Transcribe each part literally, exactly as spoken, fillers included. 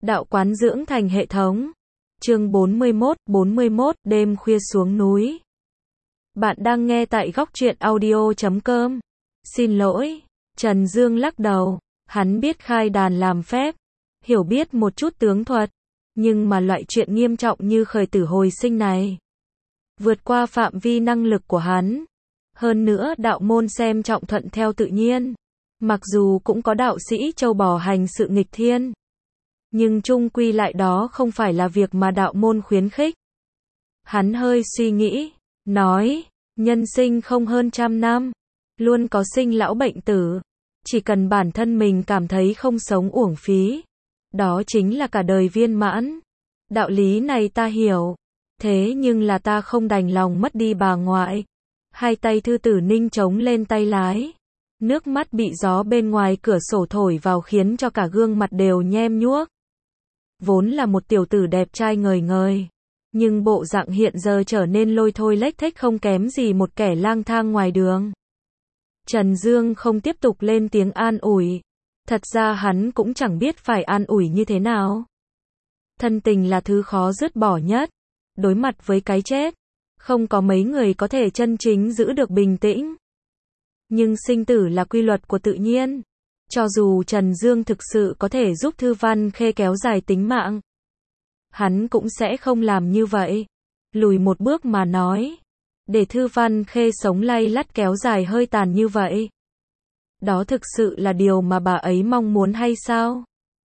Đạo quán dưỡng thành hệ thống. Chương bốn mươi mốt, bốn mươi mốt, đêm khuya xuống núi. Bạn đang nghe tại góc truyện audio chấm com. Xin lỗi. Trần Dương lắc đầu. Hắn biết khai đàn làm phép, hiểu biết một chút tướng thuật, nhưng mà loại chuyện nghiêm trọng như khởi tử hồi sinh này, vượt qua phạm vi năng lực của hắn. Hơn nữa đạo môn xem trọng thuận theo tự nhiên. Mặc dù cũng có đạo sĩ châu bò hành sự nghịch thiên, nhưng chung quy lại đó không phải là việc mà đạo môn khuyến khích. Hắn hơi suy nghĩ, nói, nhân sinh không hơn trăm năm, luôn có sinh lão bệnh tử. Chỉ cần bản thân mình cảm thấy không sống uổng phí, đó chính là cả đời viên mãn. Đạo lý này ta hiểu, thế nhưng là ta không đành lòng mất đi bà ngoại. Hai tay Thư Tử Ninh chống lên tay lái. Nước mắt bị gió bên ngoài cửa sổ thổi vào khiến cho cả gương mặt đều nhem nhuốc. Vốn là một tiểu tử đẹp trai ngời ngời, nhưng bộ dạng hiện giờ trở nên lôi thôi lếch thếch không kém gì một kẻ lang thang ngoài đường. Trần Dương không tiếp tục lên tiếng an ủi. Thật ra hắn cũng chẳng biết phải an ủi như thế nào. Thân tình là thứ khó dứt bỏ nhất. Đối mặt với cái chết, không có mấy người có thể chân chính giữ được bình tĩnh. Nhưng sinh tử là quy luật của tự nhiên. Cho dù Trần Dương thực sự có thể giúp Thư Văn Khê kéo dài tính mạng, hắn cũng sẽ không làm như vậy. Lùi một bước mà nói, để Thư Văn Khê sống lay lắt kéo dài hơi tàn như vậy, đó thực sự là điều mà bà ấy mong muốn hay sao?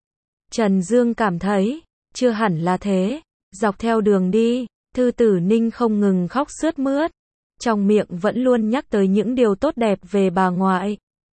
Trần Dương cảm thấy, chưa hẳn là thế. Dọc theo đường đi, Thư Tử Ninh không ngừng khóc sướt mướt, trong miệng vẫn luôn nhắc tới những điều tốt đẹp về bà ngoại.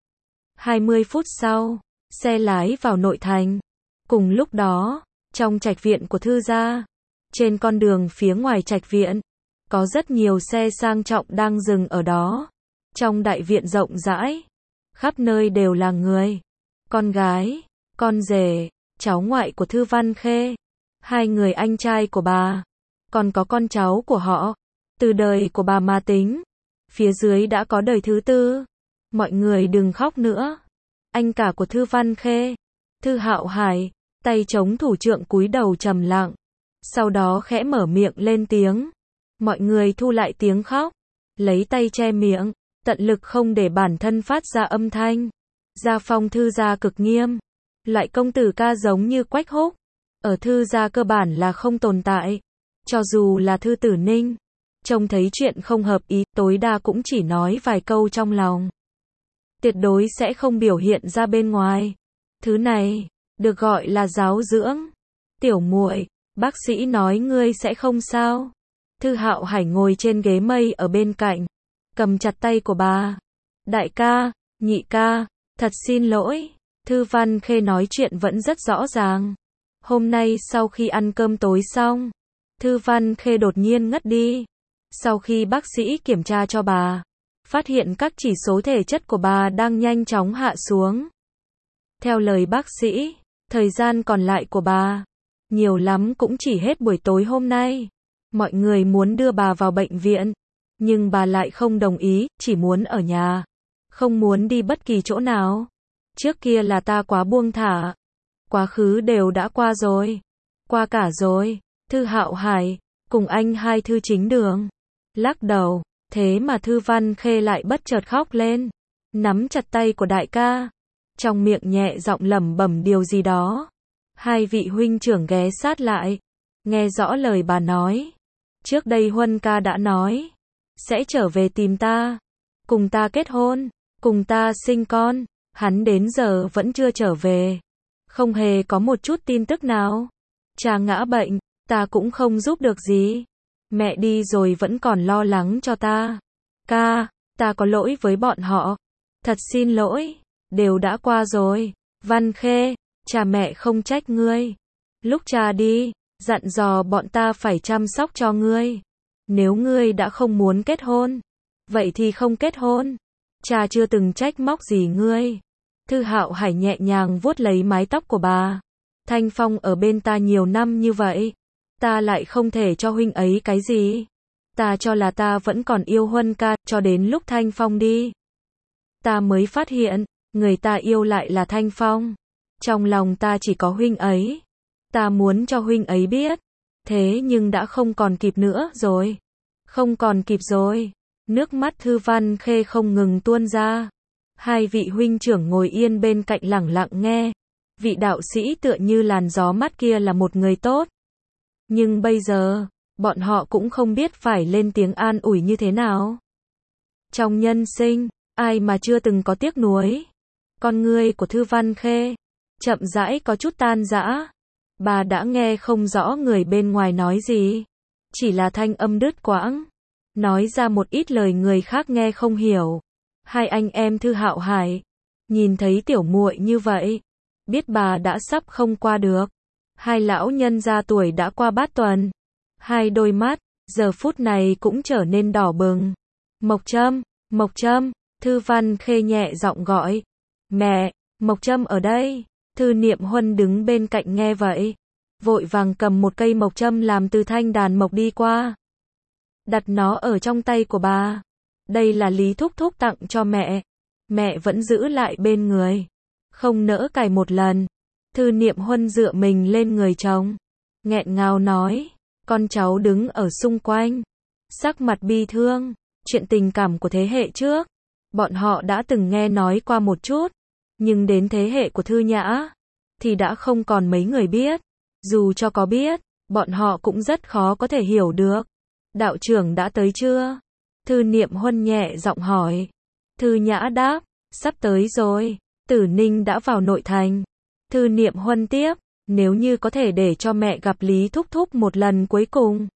hai mươi phút sau, xe lái vào nội thành. Cùng lúc đó, trong trạch viện của Thư gia, trên con đường phía ngoài trạch viện, có rất nhiều xe sang trọng đang dừng ở đó. Trong đại viện rộng rãi, khắp nơi đều là người, con gái, con rể, cháu ngoại của Thư Văn Khê, hai người anh trai của bà, còn có con cháu của họ. Từ đời của bà mà tính, phía dưới đã có đời thứ tư. Mọi người đừng khóc nữa. Anh cả của Thư Văn Khê, Thư Hạo Hải, tay chống thủ trượng cúi đầu trầm lặng, sau đó khẽ mở miệng lên tiếng. Mọi người thu lại tiếng khóc, lấy tay che miệng, tận lực không để bản thân phát ra âm thanh. Gia phong Thư gia cực nghiêm, loại công tử ca giống như Quách Húc, ở Thư gia cơ bản là không tồn tại. Cho dù là Thư Tử Ninh, trông thấy chuyện không hợp ý, tối đa cũng chỉ nói vài câu trong lòng, tuyệt đối sẽ không biểu hiện ra bên ngoài. Thứ này được gọi là giáo dưỡng. Tiểu muội, bác sĩ nói ngươi sẽ không sao. Thư Hạo Hải ngồi trên ghế mây ở bên cạnh, cầm chặt tay của bà. Đại ca, nhị ca, thật xin lỗi. Thư Văn Khê nói chuyện vẫn rất rõ ràng. Hôm nay sau khi ăn cơm tối xong, Thư Văn Khê đột nhiên ngất đi. Sau khi bác sĩ kiểm tra cho bà, phát hiện các chỉ số thể chất của bà đang nhanh chóng hạ xuống. Theo lời bác sĩ, thời gian còn lại của bà, nhiều lắm cũng chỉ hết buổi tối hôm nay. Mọi người muốn đưa bà vào bệnh viện, nhưng bà lại không đồng ý, chỉ muốn ở nhà, không muốn đi bất kỳ chỗ nào. Trước kia là ta quá buông thả, quá khứ đều đã qua rồi, qua cả rồi. Thư Hạo Hải, cùng anh hai Thư Chính Đường, lắc đầu. Thế mà Thư Văn Khê lại bất chợt khóc lên, nắm chặt tay của đại ca, trong miệng nhẹ giọng lẩm bẩm điều gì đó. Hai vị huynh trưởng ghé sát lại, nghe rõ lời bà nói. Trước đây Huân ca đã nói, sẽ trở về tìm ta, cùng ta kết hôn, cùng ta sinh con. Hắn đến giờ vẫn chưa trở về, không hề có một chút tin tức nào. Cha ngã bệnh, ta cũng không giúp được gì. Mẹ đi rồi vẫn còn lo lắng cho ta. Ca, ta có lỗi với bọn họ. Thật xin lỗi, đều đã qua rồi. Văn Khê, cha mẹ không trách ngươi. Lúc cha đi, dặn dò bọn ta phải chăm sóc cho ngươi. Nếu ngươi đã không muốn kết hôn, vậy thì không kết hôn. Cha chưa từng trách móc gì ngươi. Thư Hạo Hải nhẹ nhàng vuốt lấy mái tóc của bà. Thanh Phong ở bên ta nhiều năm như vậy, ta lại không thể cho huynh ấy cái gì. Ta cho là ta vẫn còn yêu Huân ca, cho đến lúc Thanh Phong đi, ta mới phát hiện, người ta yêu lại là Thanh Phong. Trong lòng ta chỉ có huynh ấy. Ta muốn cho huynh ấy biết. Thế nhưng đã không còn kịp nữa rồi. Không còn kịp rồi. Nước mắt Thư Văn Khê không ngừng tuôn ra. Hai vị huynh trưởng ngồi yên bên cạnh lẳng lặng nghe. Vị đạo sĩ tựa như làn gió mát kia là một người tốt. Nhưng bây giờ, bọn họ cũng không biết phải lên tiếng an ủi như thế nào. Trong nhân sinh, ai mà chưa từng có tiếc nuối. Con ngươi của Thư Văn Khê chậm rãi có chút tan rã. Bà đã nghe không rõ người bên ngoài nói gì. Chỉ là thanh âm đứt quãng. Nói ra một ít lời người khác nghe không hiểu. Hai anh em Thư Hạo Hải nhìn thấy tiểu muội như vậy, biết bà đã sắp không qua được. Hai lão nhân gia tuổi đã qua bát tuần. Hai đôi mắt, giờ phút này cũng trở nên đỏ bừng. Mộc Trâm, Mộc Trâm, Thư Văn Khê nhẹ giọng gọi. Mẹ, Mộc Trâm ở đây. Thư Niệm Huân đứng bên cạnh nghe vậy. Vội vàng cầm một cây mộc trâm làm từ thanh đàn mộc đi qua. Đặt nó ở trong tay của bà. Đây là Lý Thúc Thúc tặng cho mẹ. Mẹ vẫn giữ lại bên người. Không nỡ cài một lần. Thư Niệm Huân dựa mình lên người chồng. Nghẹn ngào nói. Con cháu đứng ở xung quanh. Sắc mặt bi thương. Chuyện tình cảm của thế hệ trước. Bọn họ đã từng nghe nói qua một chút. Nhưng đến thế hệ của Thư Nhã. Thì đã không còn mấy người biết. Dù cho có biết. Bọn họ cũng rất khó có thể hiểu được. Đạo trưởng đã tới chưa? Thư Niệm Huân nhẹ giọng hỏi. Thư Nhã đáp. Sắp tới rồi. Tử Ninh đã vào nội thành. Thư Niệm Huân tiếp. Nếu như có thể để cho mẹ gặp Lý Thúc Thúc một lần cuối cùng.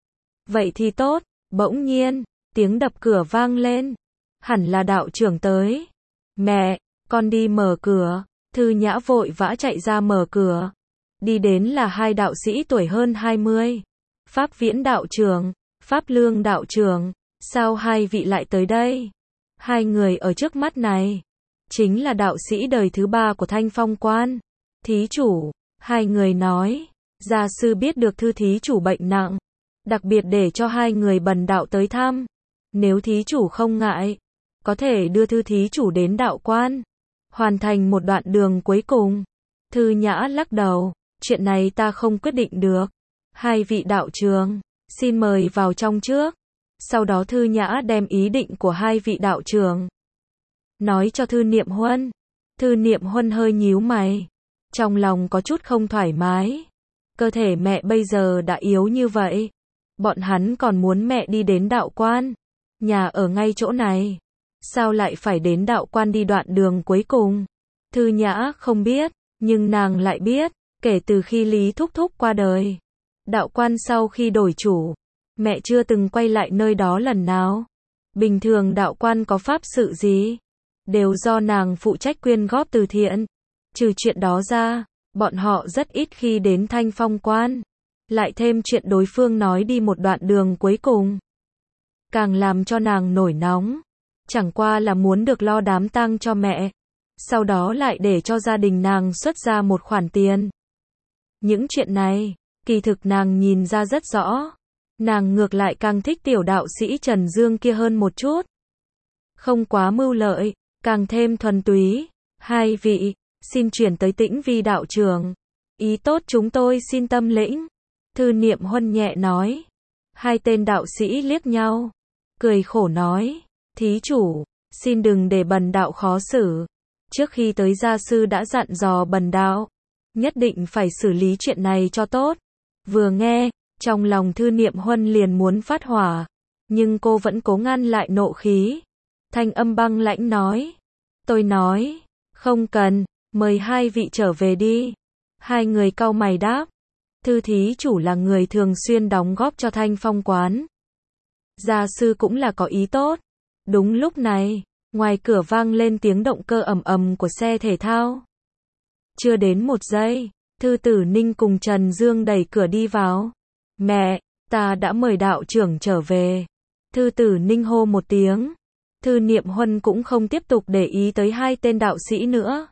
Vậy thì tốt. Bỗng nhiên, tiếng đập cửa vang lên. Hẳn là đạo trưởng tới. Mẹ, con đi mở cửa. Thư Nhã vội vã chạy ra mở cửa. Đi đến là hai đạo sĩ tuổi hơn hai mươi. Pháp Viễn đạo trưởng, Pháp Lương đạo trưởng. Sao hai vị lại tới đây? Hai người ở trước mắt này chính là đạo sĩ đời thứ ba của Thanh Phong Quan. Thí chủ, hai người nói, gia sư biết được Thư thí chủ bệnh nặng, đặc biệt để cho hai người bần đạo tới thăm. Nếu thí chủ không ngại, có thể đưa Thư thí chủ đến đạo quan, hoàn thành một đoạn đường cuối cùng. Thư Nhã lắc đầu, chuyện này ta không quyết định được. Hai vị đạo trưởng, xin mời vào trong trước. Sau đó Thư Nhã đem ý định của hai vị đạo trưởng nói cho Thư Niệm Huân. Thư Niệm Huân hơi nhíu mày, trong lòng có chút không thoải mái. Cơ thể mẹ bây giờ đã yếu như vậy, bọn hắn còn muốn mẹ đi đến đạo quan. Nhà ở ngay chỗ này, sao lại phải đến đạo quan đi đoạn đường cuối cùng? Thư Nhã không biết, nhưng nàng lại biết, kể từ khi Lý Thúc Thúc qua đời, đạo quan sau khi đổi chủ, mẹ chưa từng quay lại nơi đó lần nào. Bình thường đạo quan có pháp sự gì, đều do nàng phụ trách quyên góp từ thiện. Trừ chuyện đó ra, bọn họ rất ít khi đến Thanh Phong Quan. Lại thêm chuyện đối phương nói đi một đoạn đường cuối cùng, càng làm cho nàng nổi nóng. Chẳng qua là muốn được lo đám tang cho mẹ, sau đó lại để cho gia đình nàng xuất ra một khoản tiền. Những chuyện này, kỳ thực nàng nhìn ra rất rõ. Nàng ngược lại càng thích tiểu đạo sĩ Trần Dương kia hơn một chút. Không quá mưu lợi, càng thêm thuần túy. Hai vị, xin chuyển tới Tĩnh Vi đạo trưởng. Ý tốt chúng tôi xin tâm lĩnh. Thư Niệm Huân nhẹ nói. Hai tên đạo sĩ liếc nhau, cười khổ nói. Thí chủ, xin đừng để bần đạo khó xử. Trước khi tới gia sư đã dặn dò bần đạo, nhất định phải xử lý chuyện này cho tốt. Vừa nghe, trong lòng Thư Niệm Huân liền muốn phát hỏa, nhưng cô vẫn cố ngăn lại nộ khí. Thanh âm băng lãnh nói. Tôi nói, không cần, mời hai vị trở về đi. Hai người cau mày đáp. Thư thí chủ là người thường xuyên đóng góp cho Thanh Phong Quán. Gia sư cũng là có ý tốt. Đúng lúc này, ngoài cửa vang lên tiếng động cơ ầm ầm của xe thể thao. Chưa đến một giây, Thư Tử Ninh cùng Trần Dương đẩy cửa đi vào. Mẹ, ta đã mời đạo trưởng trở về. Thư Tử Ninh hô một tiếng. Thư Niệm Huân cũng không tiếp tục để ý tới hai tên đạo sĩ nữa.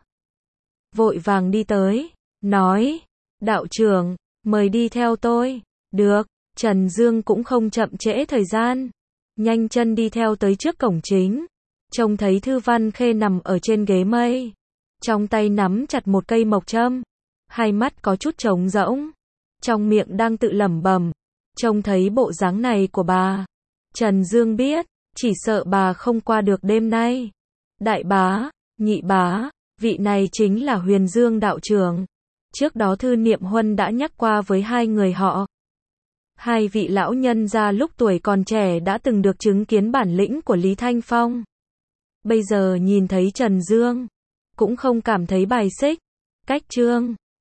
Vội vàng đi tới, nói, đạo trưởng, mời đi theo tôi. Được, Trần Dương cũng không chậm trễ thời gian. Nhanh chân đi theo tới trước cổng chính. Trông thấy Thư Văn Khê nằm ở trên ghế mây. Trong tay nắm chặt một cây mộc trâm. hai mắt có chút trống rỗng, trong miệng đang tự lẩm bẩm. Trông thấy bộ dáng này của bà, Trần Dương biết, chỉ sợ bà không qua được đêm nay. Đại bá, nhị bá, vị này chính là Huyền Dương đạo trưởng. Trước đó Thư Niệm Huân đã nhắc qua với hai người họ. Hai vị lão nhân gia lúc tuổi còn trẻ đã từng được chứng kiến bản lĩnh của Lý Thanh Phong. Bây giờ nhìn thấy Trần Dương, cũng không cảm thấy bài xích. Cách Trương